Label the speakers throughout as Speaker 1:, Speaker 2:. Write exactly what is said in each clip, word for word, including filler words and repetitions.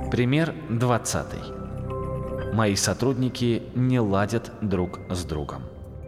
Speaker 1: Пример двадцатый. Мои сотрудники не ладят друг с другом.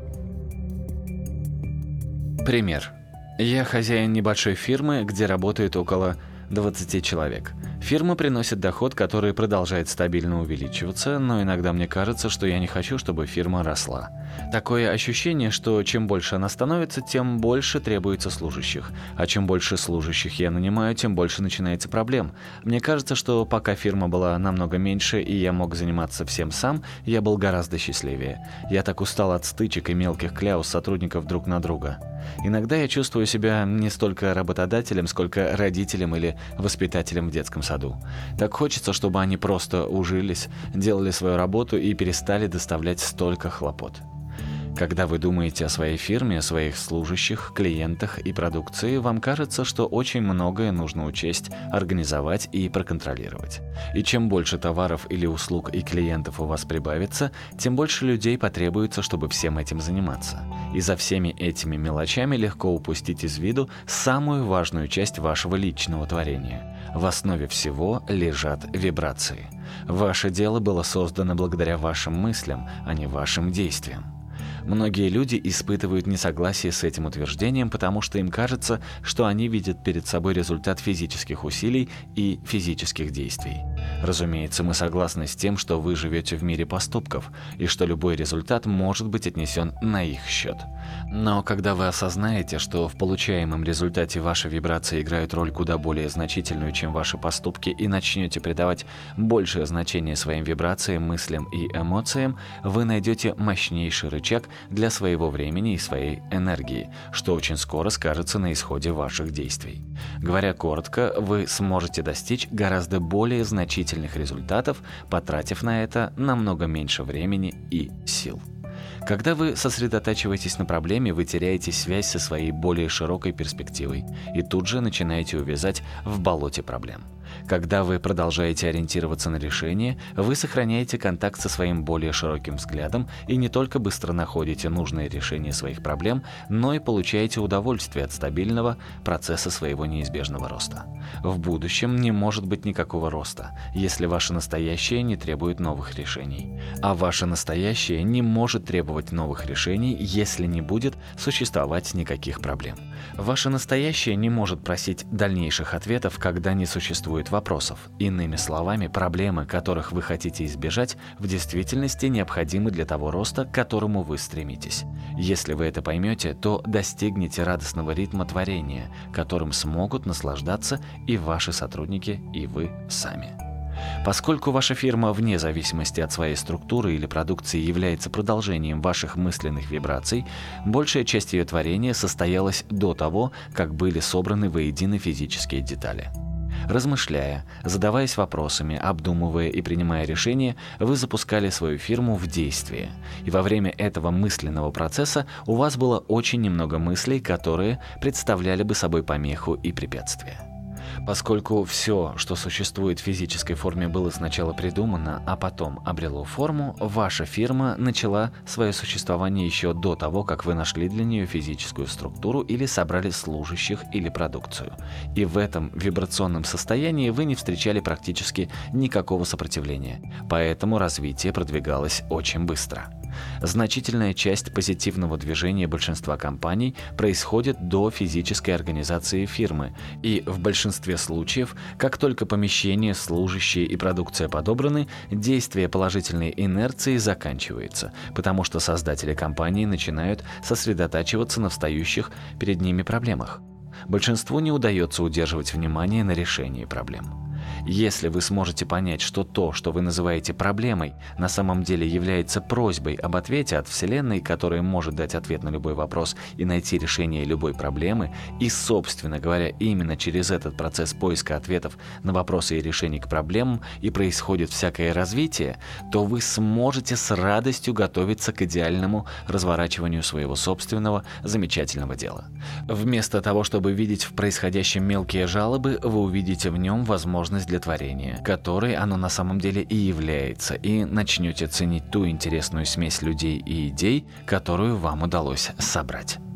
Speaker 1: Пример. Я хозяин небольшой фирмы, где работает около двадцати человек. Фирма приносит доход, который продолжает стабильно увеличиваться, но иногда мне кажется, что я не хочу, чтобы фирма росла. Такое ощущение, что чем больше она становится, тем больше требуется служащих. А чем больше служащих я нанимаю, тем больше начинается проблем. Мне кажется, что пока фирма была намного меньше и я мог заниматься всем сам, я был гораздо счастливее. Я так устал от стычек и мелких кляус сотрудников друг на друга. Иногда я чувствую себя не столько работодателем, сколько родителем или воспитателем в детском саду. Так хочется, чтобы они просто ужились, делали свою работу и перестали доставлять столько хлопот. Когда вы думаете о своей фирме, о своих служащих, клиентах и продукции, вам кажется, что очень многое нужно учесть, организовать и проконтролировать. И чем больше товаров или услуг и клиентов у вас прибавится, тем больше людей потребуется, чтобы всем этим заниматься. И за всеми этими мелочами легко упустить из виду самую важную часть вашего личного творения. В основе всего лежат вибрации. Ваше дело было создано благодаря вашим мыслям, а не вашим действиям. Многие люди испытывают несогласие с этим утверждением, потому что им кажется, что они видят перед собой результат физических усилий и физических действий. Разумеется, мы согласны с тем, что вы живете в мире поступков, и что любой результат может быть отнесен на их счет. Но когда вы осознаете, что в получаемом результате ваши вибрации играют роль куда более значительную, чем ваши поступки, и начнете придавать большее значение своим вибрациям, мыслям и эмоциям, вы найдете мощнейший рычаг для своего времени и своей энергии, что очень скоро скажется на исходе ваших действий. Говоря коротко, вы сможете достичь гораздо более значительных результатов, потратив на это намного меньше времени и сил. Когда вы сосредотачиваетесь на проблеме, вы теряете связь со своей более широкой перспективой и тут же начинаете увязать в болоте проблем. Когда вы продолжаете ориентироваться на решение, вы сохраняете контакт со своим более широким взглядом и не только быстро находите нужное решение своих проблем, но и получаете удовольствие от стабильного процесса своего неизбежного роста. В будущем не может быть никакого роста, если ваше настоящее не требует новых решений. А ваше настоящее не может требовать новых решений, если не будет существовать никаких проблем. Ваше настоящее не может просить дальнейших ответов, когда не существует вопросов. Иными словами, проблемы, которых вы хотите избежать, в действительности необходимы для того роста, к которому вы стремитесь. Если вы это поймете, то достигнете радостного ритма творения, которым смогут наслаждаться и ваши сотрудники, и вы сами. Поскольку ваша фирма, вне зависимости от своей структуры или продукции, является продолжением ваших мысленных вибраций, большая часть ее творения состоялась до того, как были собраны воедино физические детали. Размышляя, задаваясь вопросами, обдумывая и принимая решения, вы запускали свою фирму в действие. И во время этого мысленного процесса у вас было очень немного мыслей, которые представляли бы собой помеху и препятствие. Поскольку все, что существует в физической форме, было сначала придумано, а потом обрело форму, ваша фирма начала свое существование еще до того, как вы нашли для нее физическую структуру или собрали служащих или продукцию. И в этом вибрационном состоянии вы не встречали практически никакого сопротивления, поэтому развитие продвигалось очень быстро. Значительная часть позитивного движения большинства компаний происходит до физической организации фирмы, и в большинстве случаев, как только помещение, служащие и продукция подобраны, действие положительной инерции заканчивается, потому что создатели компании начинают сосредотачиваться на встающих перед ними проблемах. Большинству не удается удерживать внимание на решении проблем. Если вы сможете понять, что то, что вы называете проблемой, на самом деле является просьбой об ответе от Вселенной, которая может дать ответ на любой вопрос и найти решение любой проблемы, и, собственно говоря, именно через этот процесс поиска ответов на вопросы и решений к проблемам и происходит всякое развитие, то вы сможете с радостью готовиться к идеальному разворачиванию своего собственного замечательного дела. Вместо того, чтобы видеть в происходящем мелкие жалобы, вы увидите в нем возможность для творения, которой оно на самом деле и является, и начнете ценить ту интересную смесь людей и идей, которую вам удалось собрать.